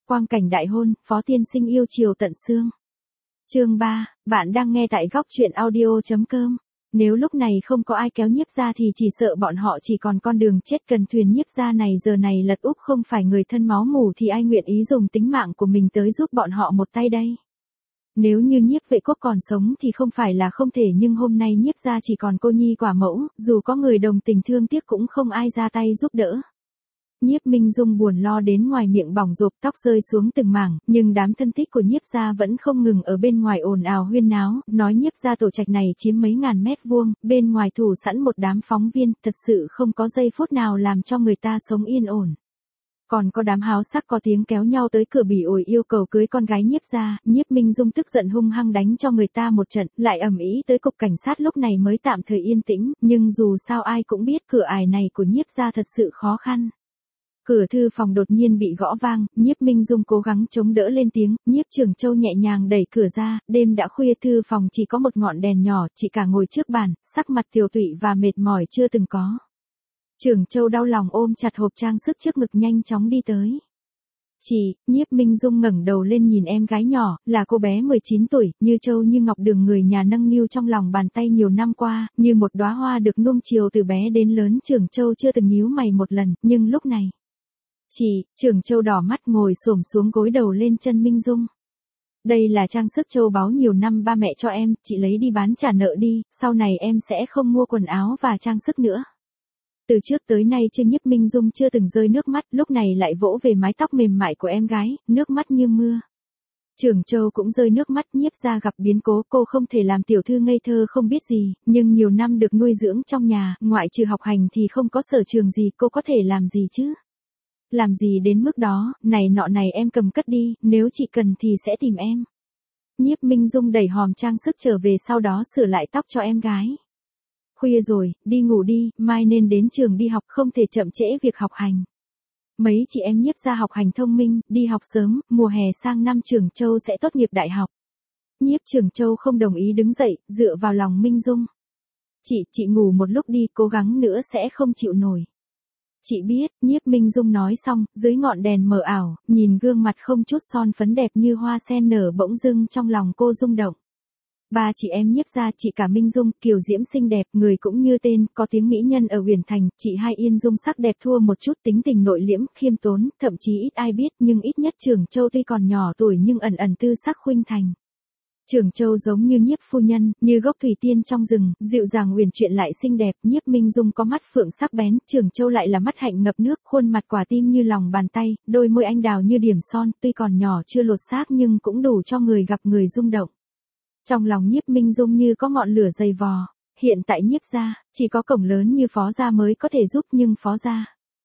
Quang cảnh đại hôn, Phó tiên sinh yêu chiều tận xương. Chương 3, bạn đang nghe tại góc truyện audio.com. Nếu lúc này không có ai kéo Nhiếp gia thì chỉ sợ bọn họ chỉ còn con đường chết cần thuyền. Nhiếp gia này giờ này lật úp không phải người thân máu mủ thì ai nguyện ý dùng tính mạng của mình tới giúp bọn họ một tay đây. Nếu như Nhiếp Vệ Quốc còn sống thì không phải là không thể, nhưng hôm nay Nhiếp gia chỉ còn cô nhi quả mẫu, dù có người đồng tình thương tiếc cũng không ai ra tay giúp đỡ. Nhiếp Minh Dung buồn lo đến ngoài miệng bỏng rộp, tóc rơi xuống từng mảng, nhưng đám thân thích của Nhiếp gia vẫn không ngừng ở bên ngoài ồn ào huyên náo, nói Nhiếp gia tổ trạch này chiếm mấy ngàn mét vuông, bên ngoài thủ sẵn một đám phóng viên, thật sự không có giây phút nào làm cho người ta sống yên ổn. Còn có đám háo sắc có tiếng kéo nhau tới cửa bỉ ổi yêu cầu cưới con gái Nhiếp gia, Nhiếp Minh Dung tức giận hung hăng đánh cho người ta một trận, lại ầm ĩ tới cục cảnh sát, lúc này mới tạm thời yên tĩnh, nhưng dù sao ai cũng biết cửa ải này của Nhiếp gia thật sự khó khăn. Cửa thư phòng đột nhiên bị gõ vang, Nhiếp Minh Dung cố gắng chống đỡ lên tiếng, Nhiếp Trường Châu nhẹ nhàng đẩy cửa ra, đêm đã khuya, thư phòng chỉ có một ngọn đèn nhỏ, chị cả ngồi trước bàn, sắc mặt tiều tụy và mệt mỏi chưa từng có. Trường Châu đau lòng ôm chặt hộp trang sức trước ngực nhanh chóng đi tới. Chị, Nhiếp Minh Dung ngẩng đầu lên nhìn em gái nhỏ, là cô bé 19 tuổi, như châu như ngọc đường người nhà nâng niu trong lòng bàn tay nhiều năm qua, như một đóa hoa được nuông chiều từ bé đến lớn. Trường Châu chưa từng nhíu mày một lần, nhưng lúc này. Chị, Trường Châu đỏ mắt ngồi xổm xuống gối đầu lên chân Minh Dung. Đây là trang sức châu báu nhiều năm ba mẹ cho em, chị lấy đi bán trả nợ đi, sau này em sẽ không mua quần áo và trang sức nữa. Từ trước tới nay Nhiếp Minh Dung chưa từng rơi nước mắt, lúc này lại vỗ về mái tóc mềm mại của em gái, nước mắt như mưa. Trường Châu cũng rơi nước mắt. Nhiếp gia gặp biến cố, cô không thể làm tiểu thư ngây thơ không biết gì, nhưng nhiều năm được nuôi dưỡng trong nhà, ngoại trừ học hành thì không có sở trường gì, cô có thể làm gì chứ? Làm gì đến mức đó, này nọ này em cầm cất đi, nếu chị cần thì sẽ tìm em. Nhiếp Minh Dung đẩy hòm trang sức trở về, sau đó sửa lại tóc cho em gái. Khuya rồi, đi ngủ đi, mai nên đến trường đi học, không thể chậm trễ việc học hành. Mấy chị em Nhiếp gia học hành thông minh, đi học sớm, mùa hè sang năm Trường Châu sẽ tốt nghiệp đại học. Nhiếp Trường Châu không đồng ý đứng dậy, dựa vào lòng Minh Dung. Chị ngủ một lúc đi, cố gắng nữa sẽ không chịu nổi. Chị biết, Nhiếp Minh Dung nói xong, dưới ngọn đèn mờ ảo, nhìn gương mặt không chút son phấn đẹp như hoa sen nở, bỗng dưng trong lòng cô rung động. Ba chị em Nhiếp gia, chị cả Minh Dung, kiều diễm xinh đẹp, người cũng như tên, có tiếng mỹ nhân ở Uyển Thành, chị hai Yên Dung sắc đẹp thua một chút, tính tình nội liễm, khiêm tốn, thậm chí ít ai biết, nhưng ít nhất Trường Châu tuy còn nhỏ tuổi nhưng ẩn ẩn tư sắc khuynh thành. Trường Châu giống như Nhiếp phu nhân, như gốc thủy tiên trong rừng, dịu dàng uyển chuyển lại xinh đẹp. Nhiếp Minh Dung có mắt phượng sắc bén, Trường Châu lại là mắt hạnh ngập nước, khuôn mặt quả tim như lòng bàn tay, đôi môi anh đào như điểm son, tuy còn nhỏ chưa lột xác nhưng cũng đủ cho người gặp người rung động. Trong lòng Nhiếp Minh Dung như có ngọn lửa dày vò. Hiện tại Nhiếp gia, chỉ có cổng lớn như Phó gia mới có thể giúp, nhưng Phó gia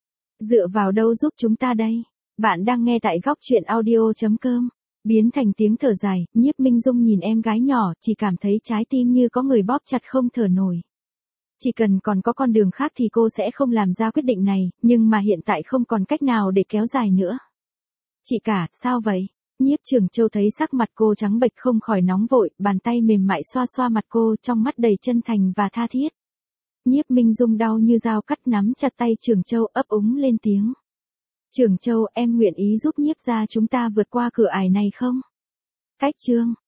dựa vào đâu giúp chúng ta đây? Bạn đang nghe tại góc truyện audio.com. Biến thành tiếng thở dài, Nhiếp Minh Dung nhìn em gái nhỏ, chỉ cảm thấy trái tim như có người bóp chặt không thở nổi. Chỉ cần còn có con đường khác thì cô sẽ không làm ra quyết định này, nhưng mà hiện tại không còn cách nào để kéo dài nữa. Chị cả, sao vậy? Nhiếp Trường Châu thấy sắc mặt cô trắng bệch không khỏi nóng vội, bàn tay mềm mại xoa xoa mặt cô, trong mắt đầy chân thành và tha thiết. Nhiếp Minh Dung đau như dao cắt, nắm chặt tay Trường Châu, ấp úng lên tiếng. Trường Châu, em nguyện ý giúp Nhiếp gia chúng ta vượt qua cửa ải này không? Cách chương